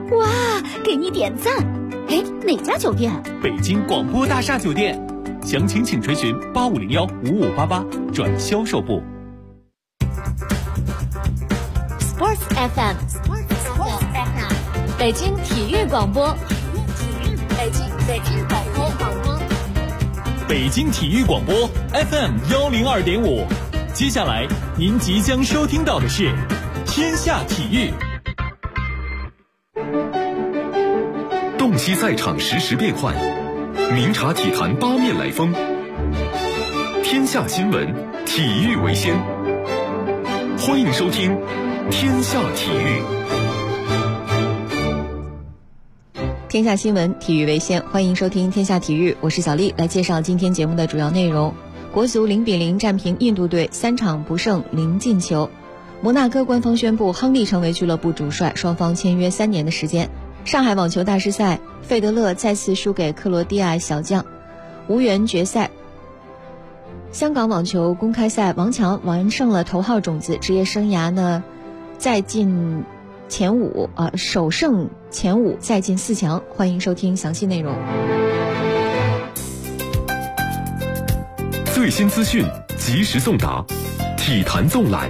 哇，给你点赞！哎，哪家酒店？ 北京广播大厦酒店。详情请垂询8501-5588转销售部。 Sports FM， 北京体育广播，北京广播， 北京体育广播 FM102.5。接下来您即将收听到的是天下体育。 洞悉赛场实时变幻，明察体坛八面来风。天下新闻，体育为先。欢迎收听天下体育。 天下新闻，体育为先，欢迎收听天下体育，我是小丽，来介绍今天节目的主要内容。国足0-0战平印度队，3场不胜0进球。摩纳哥官方宣布亨利成为俱乐部主帅，双方签约3年的时间。上海网球大师赛，费德勒再次输给克罗地亚小将，无缘决赛。香港网球公开赛，王强完胜了头号种子，职业生涯呢再进前5，首胜前5，再进4强。欢迎收听详细内容。 最新资讯及时送达，体坛纵览。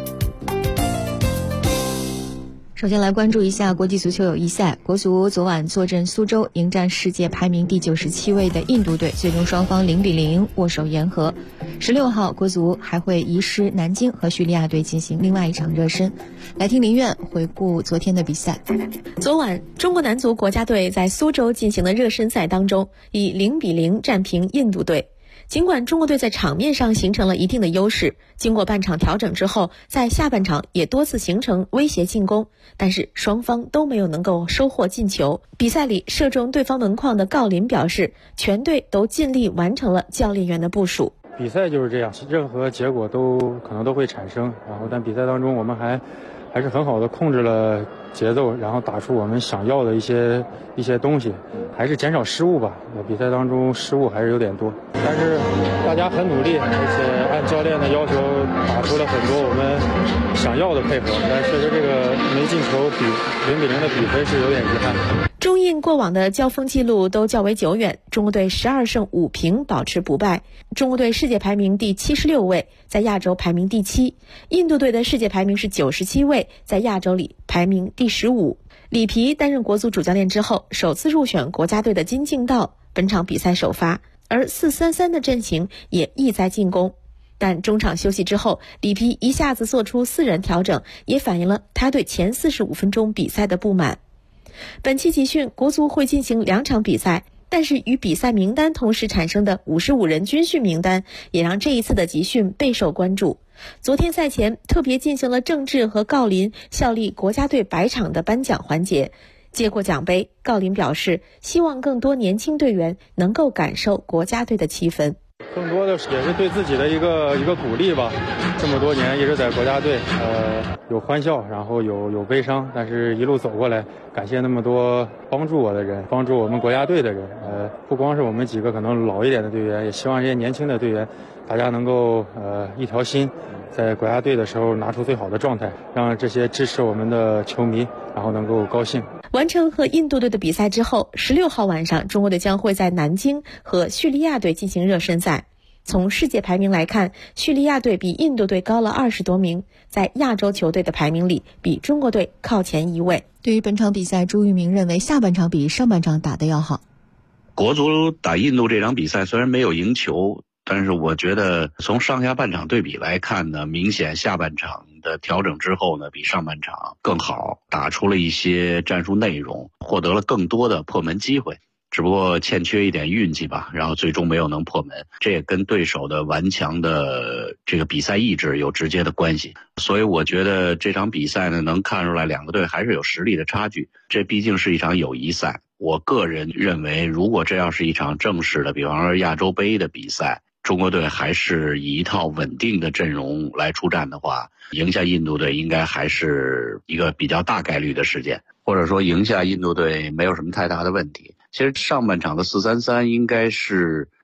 首先来关注一下国际足球友谊赛，国足昨晚坐镇苏州迎战世界排名第97位的印度队，最终双方0-0握手言和。16号国足还会移师南京和叙利亚队进行另外一场热身。来听林苑回顾昨天的比赛。 昨晚中国男足国家队在苏州进行的热身赛当中，以0-0战平印度队。尽管中国队在场面上形成了一定的优势，经过半场调整之后，在下半场也多次形成威胁进攻，但是双方都没有能够收获进球。比赛里射中对方门框的郜林表示，全队都尽力完成了教练员的部署。 比赛就是这样，任何结果可能都会产生，但比赛当中我们还是很好的控制了节奏，然后打出我们想要的一些东西，还是减少失误吧。比赛当中失误还是有点多，但是大家很努力，而且按教练的要求打出了很多我们想要的配合，但确实这个没进球0-0的比分是有点遗憾。 中印过往的交锋记录都较为久远，中国队12胜5平保持不败。中国队世界排名第76位，在亚洲排名第7；印度队的世界排名是97位，在亚洲里排名第15。里皮担任国足主教练之后，首次入选国家队的金敬道，本场比赛首发，而4-3-3的阵型也意在进攻。但中场休息之后，里皮一下子做出4人调整，也反映了他对前45分钟比赛的不满。本期集训，国足会进行2场比赛，但是与比赛名单同时产生的55人军训名单，也让这一次的集训备受关注。昨天赛前特别进行了郑智和郜林效力国家队100场的颁奖环节。接过奖杯，郜林表示，希望更多年轻队员能够感受国家队的气氛。 更多的也是对自己的一个鼓励吧。这么多年一直在国家队，有欢笑，然后有悲伤，但是一路走过来，感谢那么多帮助我的人，帮助我们国家队的人。不光是我们几个可能老一点的队员，也希望这些年轻的队员，大家能够一条心，在国家队的时候拿出最好的状态，让这些支持我们的球迷然后能够高兴。 完成和印度队的比赛之后，16号晚上，中国队将会在南京和叙利亚队进行热身赛。从世界排名来看，叙利亚队比印度队高了20多名，在亚洲球队的排名里比中国队靠前1位。 对于本场比赛，朱玉明认为下半场比上半场打得要好。 国足打印度这场比赛虽然没有赢球，但是我觉得从上下半场对比来看呢，明显下半场的调整之后呢，比上半场更好，打出了一些战术内容，获得了更多的破门机会。只不过欠缺一点运气吧，然后最终没有能破门，这也跟对手的顽强的这个比赛意志有直接的关系。所以我觉得这场比赛呢，能看出来两个队还是有实力的差距，这毕竟是一场友谊赛。我个人认为，如果这要是一场正式的，比方说亚洲杯的比赛，中国队还是以一套稳定的阵容来出战的话，赢下印度队应该还是一个比较大概率的事件，或者说赢下印度队没有什么太大的问题。其实上半场的4-3-3应该是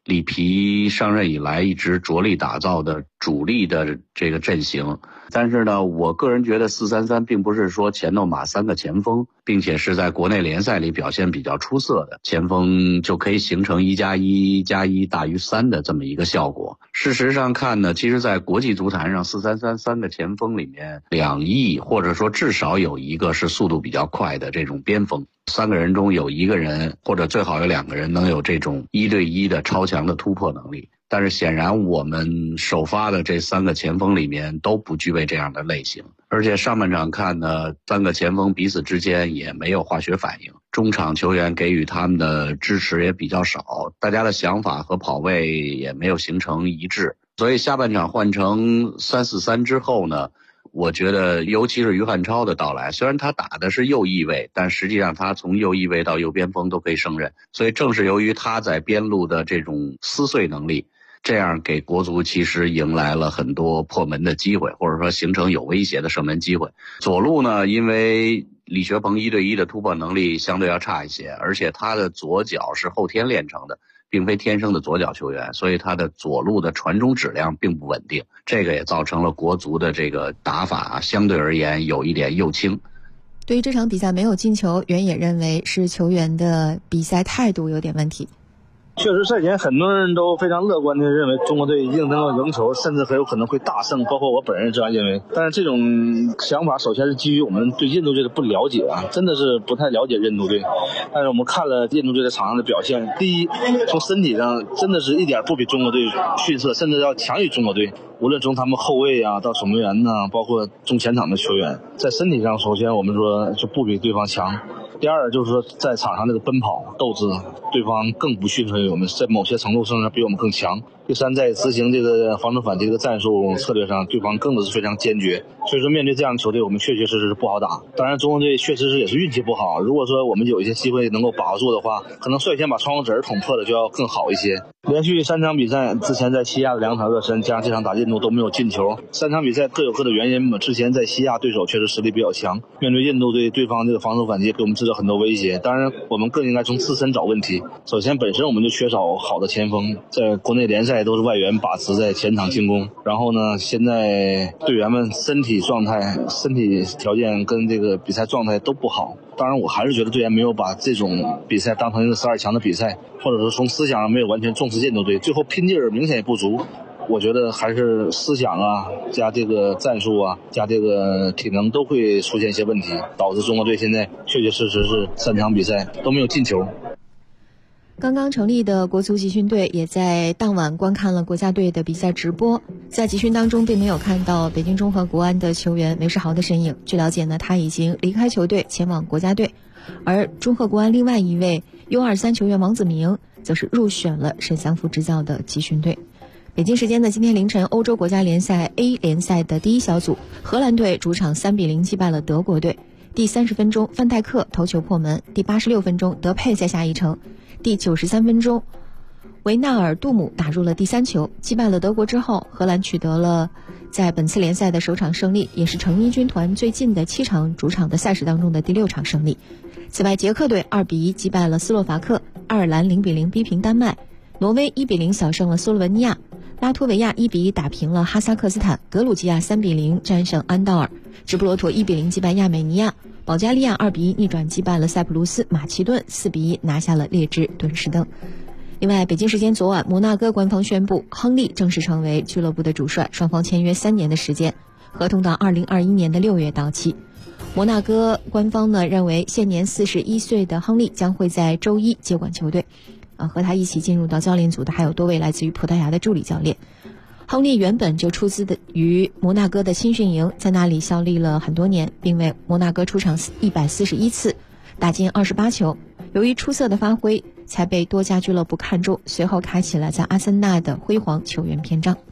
里皮上任以来一直着力打造的主力的这个阵型。但是呢，我个人觉得4-3-3并不是说前头马3个前锋，并且是在国内联赛里表现比较出色的前锋就可以形成1+1+1大于3的这么一个效果。事实上看呢，其实在国际足坛上4-3-3-3个前锋里面2翼或者说至少有一个是速度比较快的这种边锋，3个人中有1个人或者最好有2个人能有这种1对1的超强的突破能力。但是显然我们首发的这3个前锋里面都不具备这样的类型，而且上半场看呢，3个前锋彼此之间也没有化学反应，中场球员给予他们的支持也比较少，大家的想法和跑位也没有形成一致。所以下半场换成3-4-3之后呢，我觉得尤其是于汉超的到来，虽然他打的是右翼位，但实际上他从右翼位到右边锋都可以胜任，所以正是由于他在边路的这种撕碎能力，这样给国足其实迎来了很多破门的机会，或者说形成有威胁的射门机会。左路呢，因为李学鹏1对1的突破能力相对要差一些，而且他的左脚是后天练成的，并非天生的左脚球员，所以他的左路的传中质量并不稳定，这个也造成了国足的这个打法相对而言有一点右倾。 对于这场比赛没有进球，原也认为是球员的比赛态度有点问题。 确实赛前很多人都非常乐观地认为中国队一定能够赢球，甚至很有可能会大胜，包括我本人这样认为。但是这种想法首先是基于我们对印度队的不了解啊，真的是不太了解印度队。但是我们看了印度队在场上的表现，第一，从身体上真的是一点不比中国队逊色，甚至要强于中国队。无论从他们后卫啊到守门员呢，包括中前场的球员，在身体上首先我们说就不比对方强。第二就是说在场上这个奔跑斗志，对方更不逊色于我们，在某些程度上比我们更强。第三，在执行这个防守反击这个战术策略上，对方更是非常坚决。所以说面对这样的球队，我们确确实实是不好打。当然中国队确实是也是运气不好，如果说我们有一些机会能够把握住的话，可能率先把窗户纸捅破的就要更好一些。连续3场比赛，之前在西亚的2场热身加上这场打印度都没有进球，3场比赛各有各的原因嘛。之前在西亚对手确实实力比较强，面对印度队对方这个防守反击给我们制造很多威胁。当然我们更应该从自身找问题，首先本身我们就缺少好的前锋，在国内联赛都是外援把持在前场进攻，然后呢现在队员们身体状态身体条件跟这个比赛状态都不好。当然我还是觉得队员没有把这种比赛当成一个12强的比赛，或者说从思想上没有完全重视印度队，最后拼劲儿明显也不足。我觉得还是思想啊加这个战术啊加这个体能都会出现一些问题，导致中国队现在确确实实是3场比赛都没有进球。 刚刚成立的国足集训队也在当晚观看了国家队的比赛直播，在集训当中并没有看到北京中赫国安的球员韦世豪的身影。据了解呢，他已经离开球队前往国家队，而中赫国安另外一位 U23 球员王子明则是入选了沈祥福执教的集训队。北京时间的今天凌晨，欧洲国家联赛 A 联赛的第一小组，荷兰队主场3-0击败了德国队。第30分钟，范戴克头球破门；第86分钟，德佩再下一城；第93分钟，维纳尔杜姆打入了第3球，击败了德国之后，荷兰取得了在本次联赛的首场胜利，也是成衣军团最近的7场主场的赛事当中的第6场胜利。此外，捷克队2-1击败了斯洛伐克，爱尔兰0-0逼平丹麦，挪威1-0小胜了斯洛文尼亚，拉脱维亚1-1打平了哈萨克斯坦，格鲁吉亚3-0战胜安道尔，直布罗陀1-0击败亚美尼亚，保加利亚2-1逆转击败了塞浦路斯，马其顿4-1拿下了列支敦士登。另外，北京时间昨晚，摩纳哥官方宣布，亨利正式成为俱乐部的主帅，双方签约3年的时间，合同到2021年的6月到期。摩纳哥官方呢认为，现年41岁的亨利将会在周一接管球队。和他一起进入到教练组的还有多位来自于葡萄牙的助理教练。亨利原本就出资于摩纳哥的青训营，在那里效力了很多年，并为摩纳哥出场141次，打进28球。由于出色的发挥，才被多家俱乐部看中，随后开启了在阿森纳的辉煌球员篇章。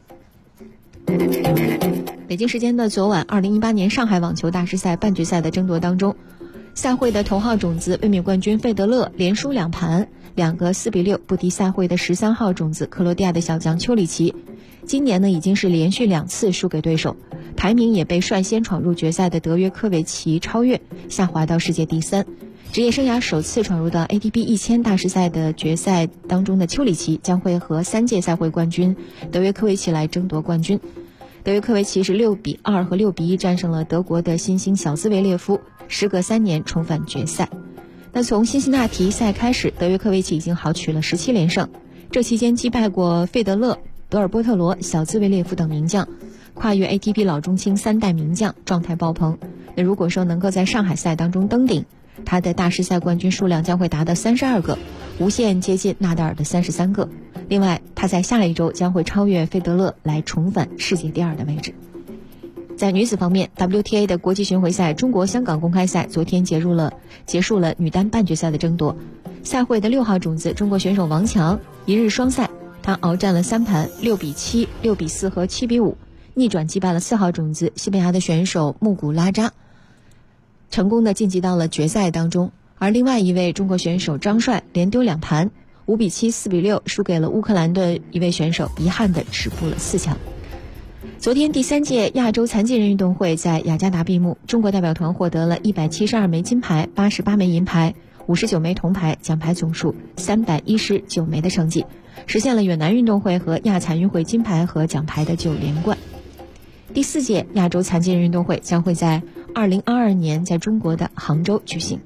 北京时间的昨晚，2018年上海网球大师赛半决赛的争夺当中，赛会的头号种子卫冕冠军费德勒连输2盘，2个4-6不敌赛会的13号种子克罗地亚的小将丘里奇。今年呢已经是连续2次输给对手，排名也被率先闯入决赛的德约科维奇超越，下滑到世界第3。 职业生涯首次闯入到 ATP 1000大师赛的决赛当中的丘里奇将会和3届赛会冠军德约科维奇来争夺冠军。德约科维奇是6-2和6-1战胜了德国的新星小兹维列夫，时隔3年重返决赛。那从辛辛那提赛开始，德约科维奇已经豪取了17连胜，这期间击败过费德勒、德尔波特罗、小兹维列夫等名将，跨越 ATP 老中青3代名将，状态爆棚。那如果说能够在上海赛当中登顶，他的大师赛冠军数量将会达到32个，无限接近纳达尔的33个。另外，他在下一周将会超越费德勒，来重返世界第2的位置。在女子方面 ，WTA 的国际巡回赛中国香港公开赛昨天结束了女单半决赛的争夺。赛会的6号种子中国选手王强一日双赛，他鏖战了3盘，6-7、6-4和7-5，逆转击败了4号种子西班牙的选手穆古拉扎，成功的晋级到了决赛当中。而另外一位中国选手张帅连丢2盘，5-7、4-6输给了乌克兰的一位选手，遗憾的止步了4强。昨天第3届亚洲残疾人运动会在雅加达闭幕，中国代表团获得了172枚金牌、88枚银牌、59枚铜牌，奖牌总数319枚的成绩，实现了远南运动会和亚残运会金牌和奖牌的9连冠。第4届亚洲残疾人运动会将会在2022年在中国的杭州举行。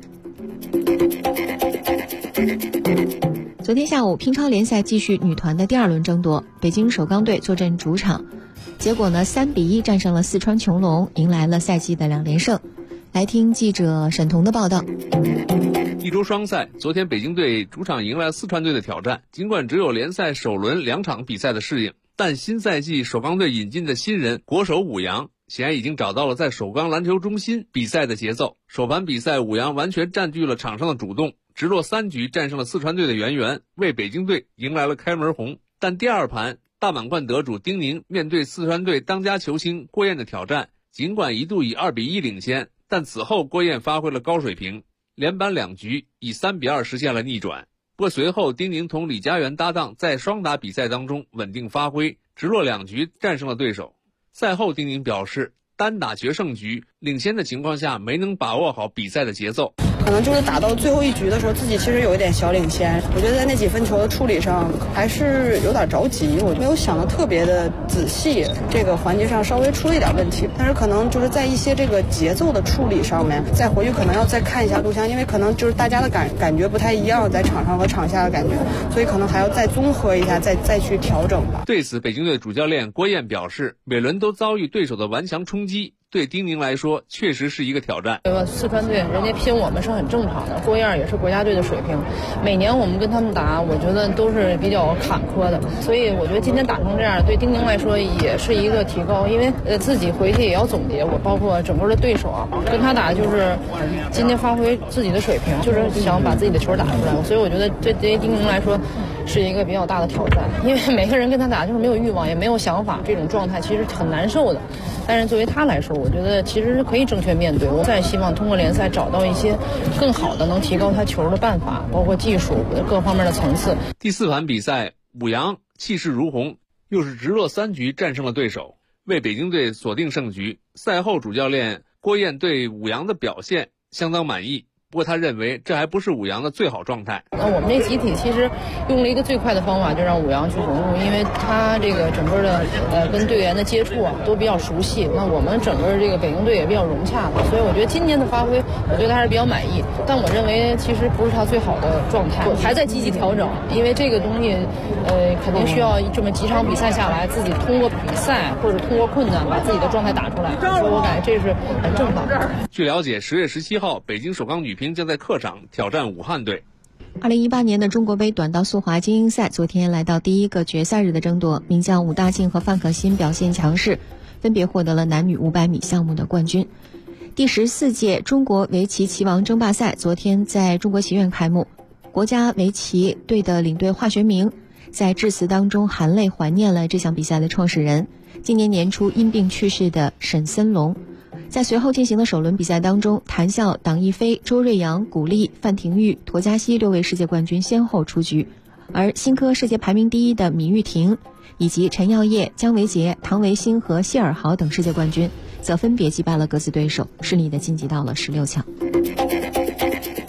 昨天下午，乒超联赛继续女团的第2轮争夺，北京首钢队坐镇主场，结果呢3-1战胜了四川穹隆，迎来了赛季的2连胜。来听记者沈彤的报道。 一周双赛，昨天北京队主场迎来四川队的挑战，尽管只有联赛首轮2场比赛的适应，但新赛季首钢队引进的新人国手武阳显然已经找到了在首钢篮球中心比赛的节奏。首盘比赛，武阳完全占据了场上的主动，直落3局战胜了四川队的袁元，为北京队迎来了开门红。但第2盘，大满贯得主丁宁面对四川队当家球星郭燕的挑战，尽管一度以2-1领先，但此后郭燕发挥了高水平，连扳2局，以3-2实现了逆转。不过随后丁宁同李佳媛搭档在双打比赛当中稳定发挥，直落2局战胜了对手。赛后丁宁表示，单打决胜局领先的情况下没能把握好比赛的节奏， 可能就是打到最后1局的时候，自己其实有一点小领先。我觉得在那几分球的处理上还是有点着急，我没有想得特别的仔细，这个环节上稍微出了一点问题。但是可能就是在一些这个节奏的处理上面，再回去可能要再看一下录像，因为可能就是大家的感觉不太一样，在场上和场下的感觉，所以可能还要再综合一下，再去调整吧。 对此，北京队主教练郭燕表示，每轮都遭遇对手的顽强冲击，对丁宁来说确实是一个挑战。 四川队人家拼我们是很正常的，郭燕也是国家队的水平，每年我们跟他们打，我觉得都是比较坎坷的，所以我觉得今天打成这样，对丁宁来说也是一个提高，因为自己回去也要总结，我包括整个的对手啊，跟他打就是今天发挥自己的水平，就是想把自己的球打出来，所以我觉得对丁宁来说是一个比较大的挑战，因为每个人跟他打就是没有欲望也没有想法，这种状态其实很难受的。但是作为他来说，我觉得其实是可以正确面对。我再希望通过联赛找到一些更好的能提高他球的办法，包括技术各方面的层次。 第4盘比赛，武阳气势如虹，又是直落3局战胜了对手，为北京队锁定胜局。赛后主教练郭燕对武阳的表现相当满意，不过他认为这还不是武阳的最好状态。 我们这集体其实用了一个最快的方法，就让武阳去融入，因为他这个整个的跟队员的接触啊都比较熟悉，那我们整个这个北京队也比较融洽的，所以我觉得今天的发挥我对他还是比较满意。但我认为其实不是他最好的状态，还在积极调整，因为这个东西肯定需要这么几场比赛下来，自己通过比赛或者通过困难把自己的状态打出来，所以我感觉这是很正常的。 据了解，10月17号北京首钢女乒将在客场挑战武汉队。 2018年的中国杯短道速滑精英赛昨天来到第1个决赛日的争夺，名将武大靖和范可新表现强势，分别获得了男女500米项目的冠军。第14届中国围棋棋王争霸赛昨天在中国棋院开幕，国家围棋队的领队华学明在致辞当中含泪怀念了这项比赛的创始人，今年年初因病去世的沈森龙。在随后进行的首轮比赛当中，谭笑、党一飞、周瑞阳、古力、范廷钰、佗佳熙6位世界冠军先后出局，而新科世界排名第1的闵玉婷以及陈耀烨、姜维杰、唐维新和谢尔豪等世界冠军则分别击败了各自对手，顺利的晋级到了16强。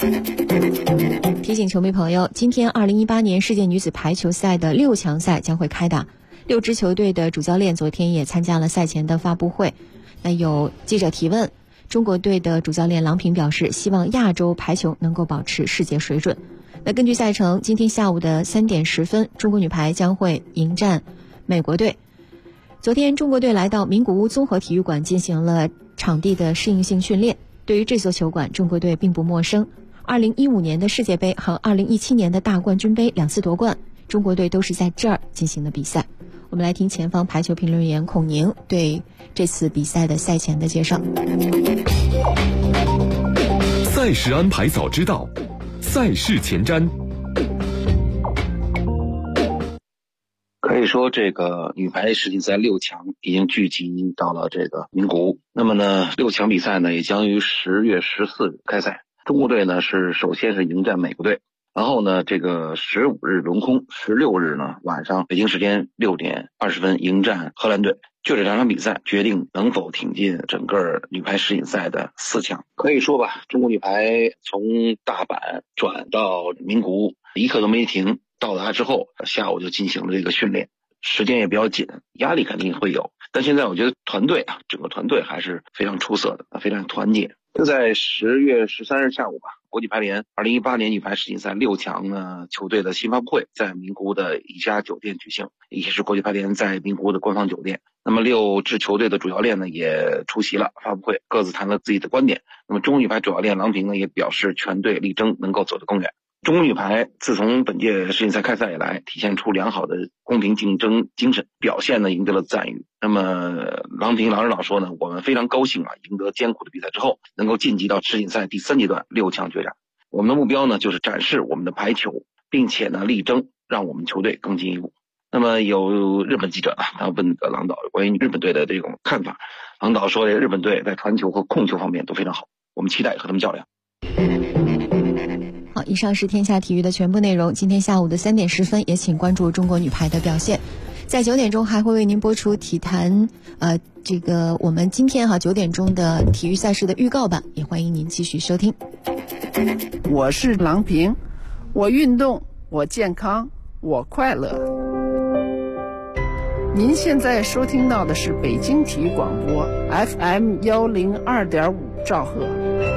提醒球迷朋友，今天2018年世界女子排球赛的6强赛将会开打，6支球队的主教练昨天也参加了赛前的发布会。那有记者提问，中国队的主教练郎平表示，希望亚洲排球能够保持世界水准。那根据赛程，今天下午的3点10分，中国女排将会迎战美国队。昨天中国队来到名古屋综合体育馆进行了场地的适应性训练。对于这座球馆，中国队并不陌生。2015年的世界杯和2017年的大冠军杯2次夺冠，中国队都是在这儿进行的比赛。我们来听前方排球评论员孔宁对这次比赛的赛前的介绍。 赛事安排早知道，赛事前瞻。 可以说这个女排世锦赛6强已经聚集到了这个名古屋。那么呢，6强比赛呢也将于10月14日开赛。中国队呢首先是迎战美国队，然后呢这个15日轮空，16日呢晚上北京时间6点20分迎战荷兰队。就这2场比赛决定能否挺进整个女排世锦赛的4强。可以说吧，中国女排从大阪转到名古屋一刻都没停，到达之后下午就进行了这个训练，时间也比较紧，压力肯定会有。但现在我觉得团队整个团队还是非常出色的，非常团结。就在10月13日下午吧，国际排联2018年女排世锦赛6强呢球队的新发布会在名古屋的一家酒店举行，也是国际排联在名古屋的官方酒店。那么6支球队的主教练呢也出席了发布会，各自谈了自己的观点。那么中国女排主教练郎平呢也表示全队力争能够走得更远。中国女排自从本届世锦赛开赛以来，体现出良好的公平竞争精神，表现呢赢得了赞誉。那么郎指导说呢，我们非常高兴赢得艰苦的比赛之后，能够晋级到世锦赛第3阶段6强决战。我们的目标呢就是展示我们的排球，并且呢力争让我们球队更进一步。那么有日本记者他问郎导关于日本队的这种看法，郎导说日本队在传球和控球方面都非常好，我们期待和他们较量。 好，以上是天下体育的全部内容。今天下午的3点10分，也请关注中国女排的表现。在9点钟还会为您播出体坛这个我们今天9点钟的体育赛事的预告版，也欢迎您继续收听。 我是郎平，我运动，我健康，我快乐。您现在收听到的是北京体育广播 FM 102.5兆赫。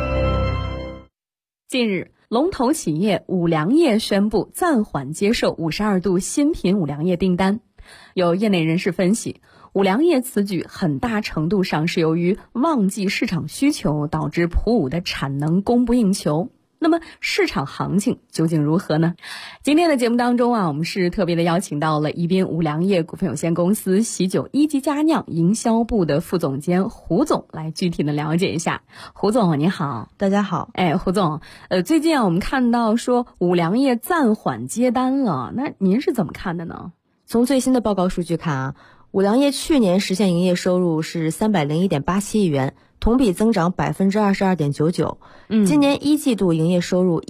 近日，龙头企业五粮液宣布暂缓接受52度新品五粮液订单。有业内人士分析，五粮液此举很大程度上是由于旺季市场需求导致普五的产能供不应求。那么市场行情究竟如何呢？今天的节目当中我们是特别的邀请到了宜宾五粮液股份有限公司喜酒一级佳酿营销部的副总监胡总来具体的了解一下。胡总你好。 大家好。 胡总，最近我们看到说五粮液暂缓接单了，那您是怎么看的呢？ 从最新的报告数据看五粮液去年实现营业收入是301.87亿元，同比增长 22.99%。今年1季度营业收入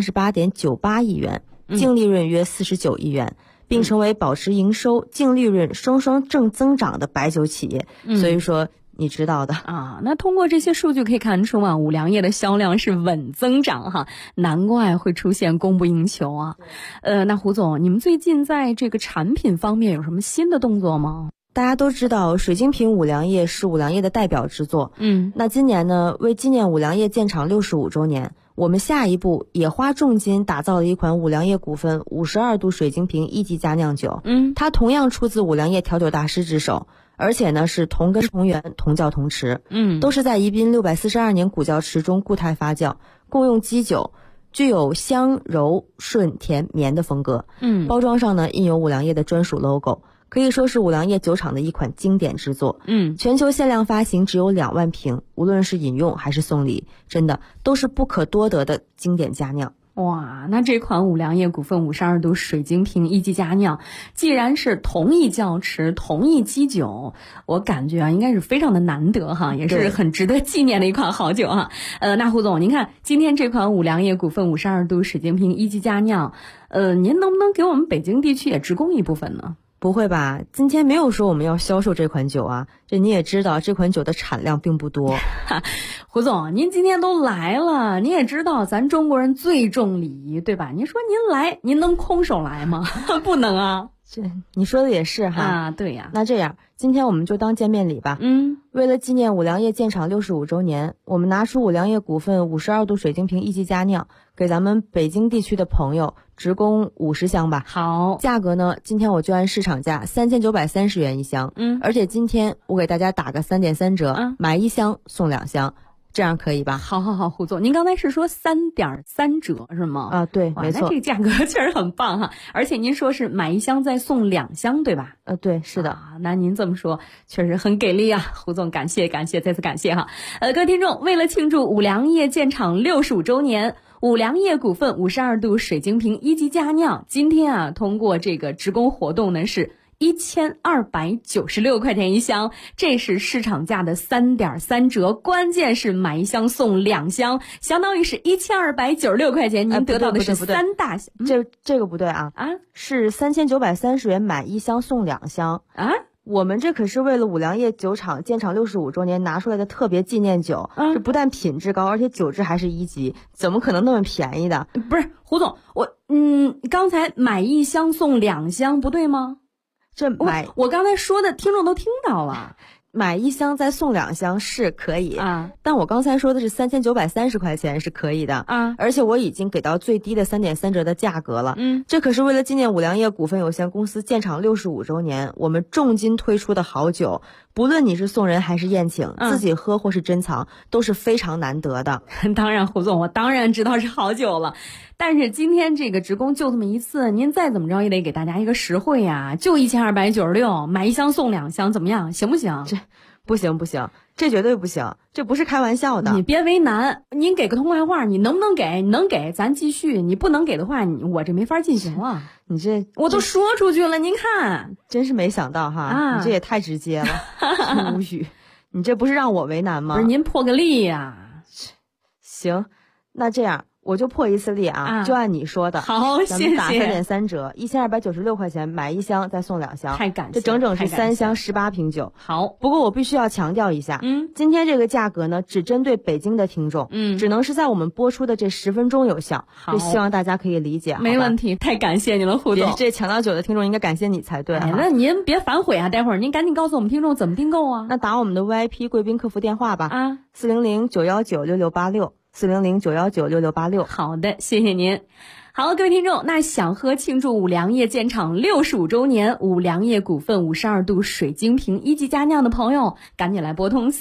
138.98亿元，净利润约49亿元，并成为保持营收、净利润双双正增长的白酒企业。所以说你知道的那通过这些数据可以看出五粮液的销量是稳增长难怪会出现供不应求那胡总，你们最近在这个产品方面有什么新的动作吗？ 大家都知道水晶瓶五粮液是五粮液的代表之作。那今年呢，为纪念五粮液建厂65周年，我们下一步也花重金打造了一款五粮液股份52度水晶瓶一级佳酿酒。它同样出自五粮液调酒大师之手，而且呢是同根同源同窖同池。都是在宜宾642年古窖池中固态发酵，共用基酒，具有香柔顺甜绵的风格。包装上呢印有五粮液的专属 logo，可以说是五粮液酒厂的一款经典之作。全球限量发行只有2万瓶，无论是饮用还是送礼，真的都是不可多得的经典佳酿。 哇，那这款五粮液股份52度水晶瓶一级佳酿，既然是同一窖池同一基酒，我感觉应该是非常的难得也是很值得纪念的一款好酒那胡总，您看今天这款五粮液股份52度水晶瓶一级佳酿您能不能给我们北京地区也直供一部分呢？ 不会吧？今天没有说我们要销售这款酒啊，这你也知道，这款酒的产量并不多。 胡总，您今天都来了，你也知道咱中国人最重礼仪，对吧？您说您来，您能空手来吗？不能啊。 这你说的也是哈。 啊，对呀。 那这样，今天我们就当见面礼吧。为了纪念五粮液建厂65周年，我们拿出五粮液股份52度水晶瓶一级佳酿，给咱们北京地区的朋友直供50箱吧。 好， 价格呢，今天我就按市场价3930元一箱。而且今天我给大家打个3.3折，买1箱送2箱。这样可以吧？ 好，胡总，您刚才是说3.3折是吗？ 啊，对，没错。 那这个价格确实很棒哈，而且您说是买1箱再送2箱，对吧？ 对，是的。 那您这么说确实很给力啊，胡总，感谢，再次感谢哈。各位听众，为了庆祝五粮液建厂65周年，五粮液股份52度水晶瓶一级佳酿，今天啊，通过这个直供活动呢是1296块钱一箱，这是市场价的3.3折，关键是买1箱送2箱，相当于是1296块钱，您得到的是3大箱。 这个不对啊！是3930元买1箱送2箱啊！ 我们这可是为了五粮液酒厂建厂65周年拿出来的特别纪念酒，这不但品质高，而且酒质还是1级，怎么可能那么便宜的？ 不是胡总，刚才买1箱送2箱不对吗？我刚才说的听众都听到了， 买1箱再送2箱是可以啊，但我刚才说的是3930块钱是可以的啊，而且我已经给到最低的3.3折的价格了。这可是为了纪念五粮液股份有限公司建厂65周年，我们重金推出的好酒，不论你是送人还是宴请，自己喝或是珍藏，都是非常难得的。 当然，胡总，我当然知道是好酒了。但是今天这个直供就这么一次，您再怎么着也得给大家一个实惠呀，就1296，买1箱送2箱，怎么样？行不行？ 这不行，这绝对不行，这不是开玩笑的。 你别为难，您给个痛快话，你能不能给？你能给咱继续，你不能给的话，我这没法进行了。 你这我都说出去了，您看， 真是没想到哈，你这也太直接了，无语。你这不是让我为难吗？ 不是，您破个例呀。 行，那这样。我就破一次例啊，就按你说的。 好，谢谢。 咱们打3.3折，1296块钱买1箱再送2箱， 太感谢。 这整整是3箱18瓶酒。 好， 不过我必须要强调一下，今天这个价格呢，只针对北京的听众，只能是在我们播出的这10分钟有效。 好， 就希望大家可以理解。 没问题，太感谢你了，胡总。 这抢到酒的听众应该感谢你才对。 那您别反悔啊，待会儿您赶紧告诉我们听众怎么订购啊。 那打我们的 VIP 贵宾客服电话吧，400-919-6686，400-919-6686。 好的，谢谢您。好，各位听众，那想喝庆祝五粮液建厂65周年五粮液股份52度水晶瓶一级佳酿的朋友，赶紧来拨通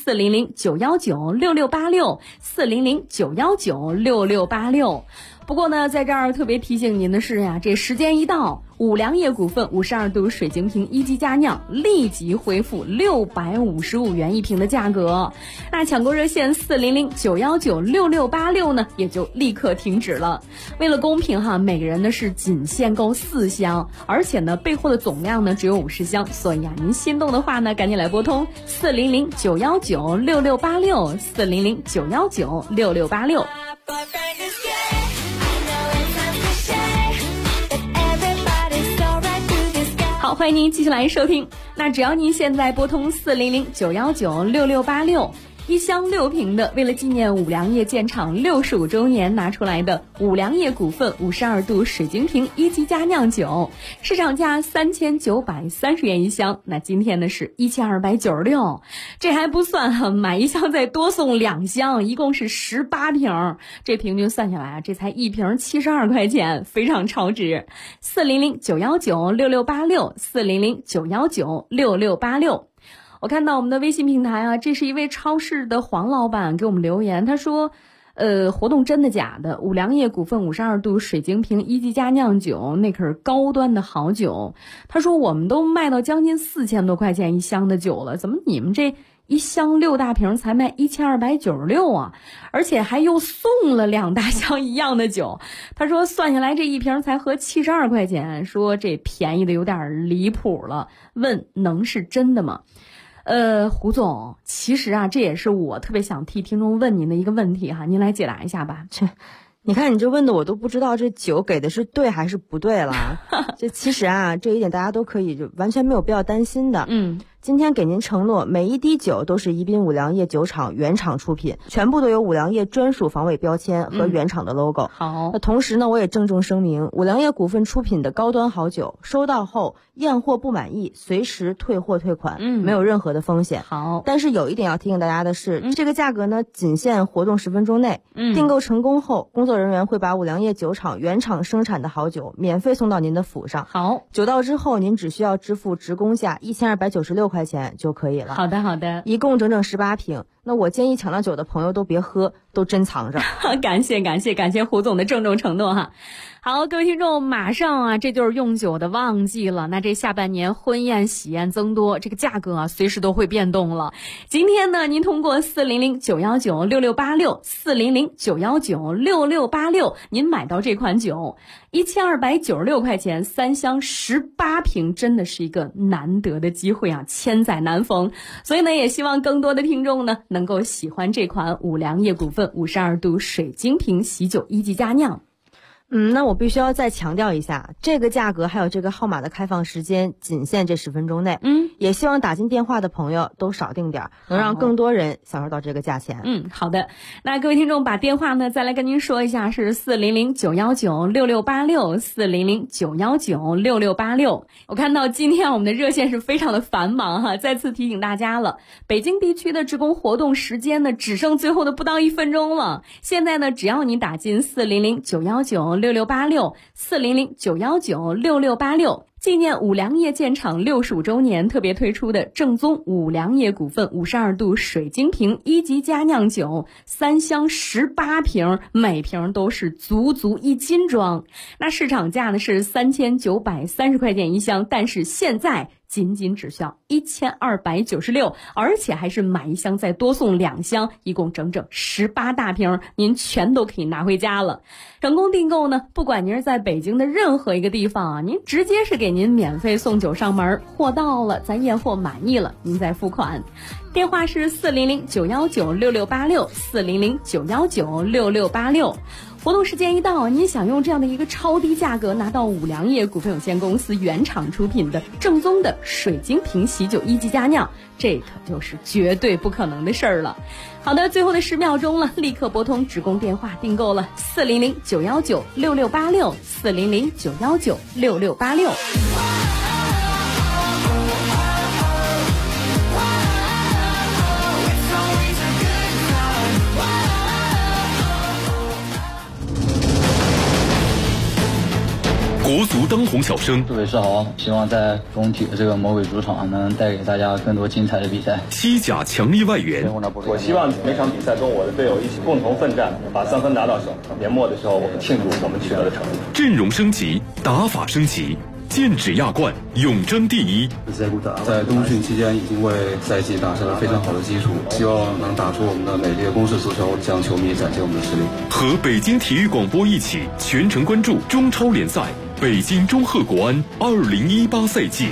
400-919-6686，400-919-6686。不过呢，在这儿特别提醒您的是呀，这时间一到，五粮液股份52度水晶瓶一级佳酿立即恢复655元一瓶的价格。那抢购热线400-919-6686呢，也就立刻停止了。为了公平哈，每个人呢是仅限购4箱，而且呢备货的总量呢只有50箱，所以啊，您心动的话呢，赶紧来拨通400-919-6686，400-919-6686。好，欢迎您继续来收听。那只要您现在拨通400-919-6686，一箱6瓶的，为了纪念五粮液建厂65周年拿出来的五粮液股份52度水晶瓶一级佳酿酒，市场价3930元一箱，那今天呢是1296，这还不算，买1箱再多送2箱，一共是18瓶，这平均算下来啊，这才1瓶72块钱，非常超值。400-919-6686，400-919-6686。我看到我们的微信平台啊，这是一位超市的黄老板给我们留言，他说活动真的假的？五粮液股份52度水晶瓶一级佳酿酒，那可是高端的好酒。他说我们都卖到将近4000多块钱一箱的酒了，怎么你们这一箱6大瓶才卖1296啊？而且还又送了2大箱一样的酒。他说算下来这一瓶才合72块钱，说这便宜的有点离谱了，问能是真的吗？胡总，其实啊，这也是我特别想替听众问您的一个问题哈，您来解答一下吧。 你看你这问的我都不知道这酒给的是对还是不对了。这其实啊，这一点大家都可以就完全没有必要担心的。今天给您承诺，每一滴酒都是宜宾五粮液酒厂原厂出品，全部都有五粮液专属防伪标签和原厂的 logo。 好， 那同时呢，我也郑重声明，五粮液股份出品的高端好酒，收到后验货不满意，随时退货退款，没有任何的风险。 好， 但是有一点要提醒大家的是，这个价格呢，仅限活动10分钟内。订购成功后，工作人员会把五粮液酒厂原厂生产的好酒免费送到您的府上。 好， 酒到之后，您只需要支付职工价1296块钱就可以了。 好的，好的， 一共整整18瓶。那我建议抢到酒的朋友都别喝，都珍藏着。 感谢胡总的郑重承诺哈。好，各位听众，马上啊，这就是用酒的旺季了。那这下半年婚宴喜宴增多，这个价格啊随时都会变动了。今天呢，您通过400-919-6686，400-919-6686，您买到这款酒，1296块钱，3箱18瓶，真的是一个难得的机会啊，千载难逢。所以呢，也希望更多的听众呢能够喜欢这款五粮液股份52度水晶瓶喜酒1级佳酿。 那我必须要再强调一下，这个价格还有这个号码的开放时间仅限这10分钟内。也希望打进电话的朋友都少订点，能让更多人享受到这个价钱。 好的。那各位听众把电话呢再来跟您说一下，是400-919-6686，400-919-6686。我看到今天我们的热线是非常的繁忙哈，再次提醒大家了，北京地区的职工活动时间呢只剩最后的不到1分钟了。现在呢，只要你打进400-919-6686，400-919-6686，纪念五粮液建厂65周年特别推出的正宗五粮液股份52度水晶瓶1级佳酿酒，3箱18瓶，每瓶都是足1斤装。那市场价呢是3930块钱一箱，但是现在仅只需要1296，而且还是买1箱再多送2箱，一共整整18大瓶，您全都可以拿回家了。成功订购呢，不管您是在北京的任何一个地方啊，您直接是给您免费送酒上门，货到了咱验货满意了您再付款。电话是400-919-6686，400-919-6686。活动时间一到，您想用这样的一个超低价格拿到五粮液股份有限公司原厂出品的正宗的水晶瓶喜酒1级佳酿，这可就是绝对不可能的事儿了。好的，最后的10秒钟了，立刻拨通职工电话订购了400-919-6686，400-919-6686。 国足当红小生， 各位是好，希望在中体的这个魔鬼主场能带给大家更多精彩的比赛。 西甲强力外援， 我希望每场比赛中我的队友一起共同奋战，把3分拿到手。年末的时候，我们庆祝我们取得的成绩。 阵容升级，打法升级，剑指亚冠，永争第一。 在冬训期间已经为赛季打下了非常好的基础，希望能打出我们的美丽的攻势足球，向球迷展现我们的实力。 和北京体育广播一起全程关注中超联赛北京中赫国安2018赛季。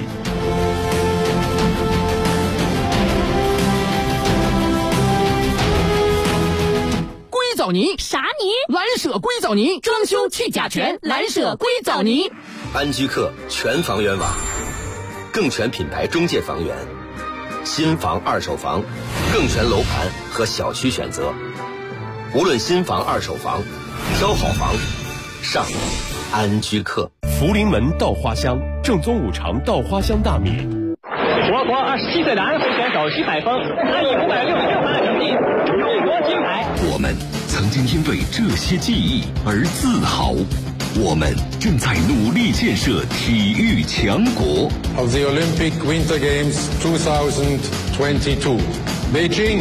硅藻泥啥泥？ 蓝舍硅藻泥，装修去甲醛，蓝舍硅藻泥。 安居客全房源网，更全品牌中介房源，新房二手房，更全楼盘和小区选择。无论新房二手房，挑好房上安居客。 福临门稻花香，正宗五常稻花香大米。 我国27岁的安徽选手徐海峰，他以566分的成绩荣夺金牌。 我们曾经因为这些记忆而自豪，我们正在努力建设体育强国。 Of the Olympic Winter Games 2022, Beijing。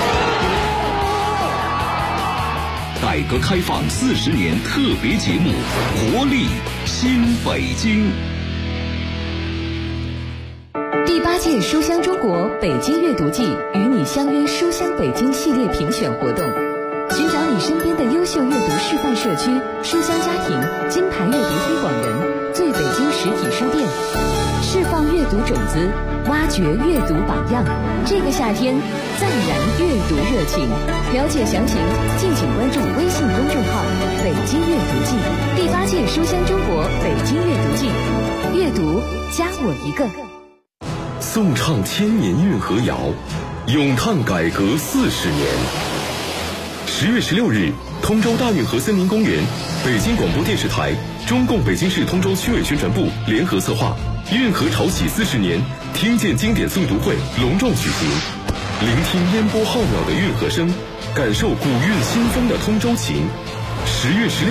改革开放40年特别节目，活力新北京。 第8届书香中国北京阅读季与你相约书香北京系列评选活动，寻找你身边的优秀阅读示范社区、书香家庭、金牌阅读推广人、最北京实体书店，释放放阅读种子，挖掘阅读榜样。这个夏天，再燃阅读热情。了解详情，敬请关注微信公众号“北京阅读季”第8届书香中国北京阅读季，阅读加我一个。 颂唱千年运河谣，咏叹改革40年。10月16日，通州大运河森林公园，北京广播电视台、中共北京市通州区委宣传部联合策划运河潮起40年听见经典诵读会隆重举行，聆听烟波浩渺的运河声，感受古韵新风的通州情。10月16日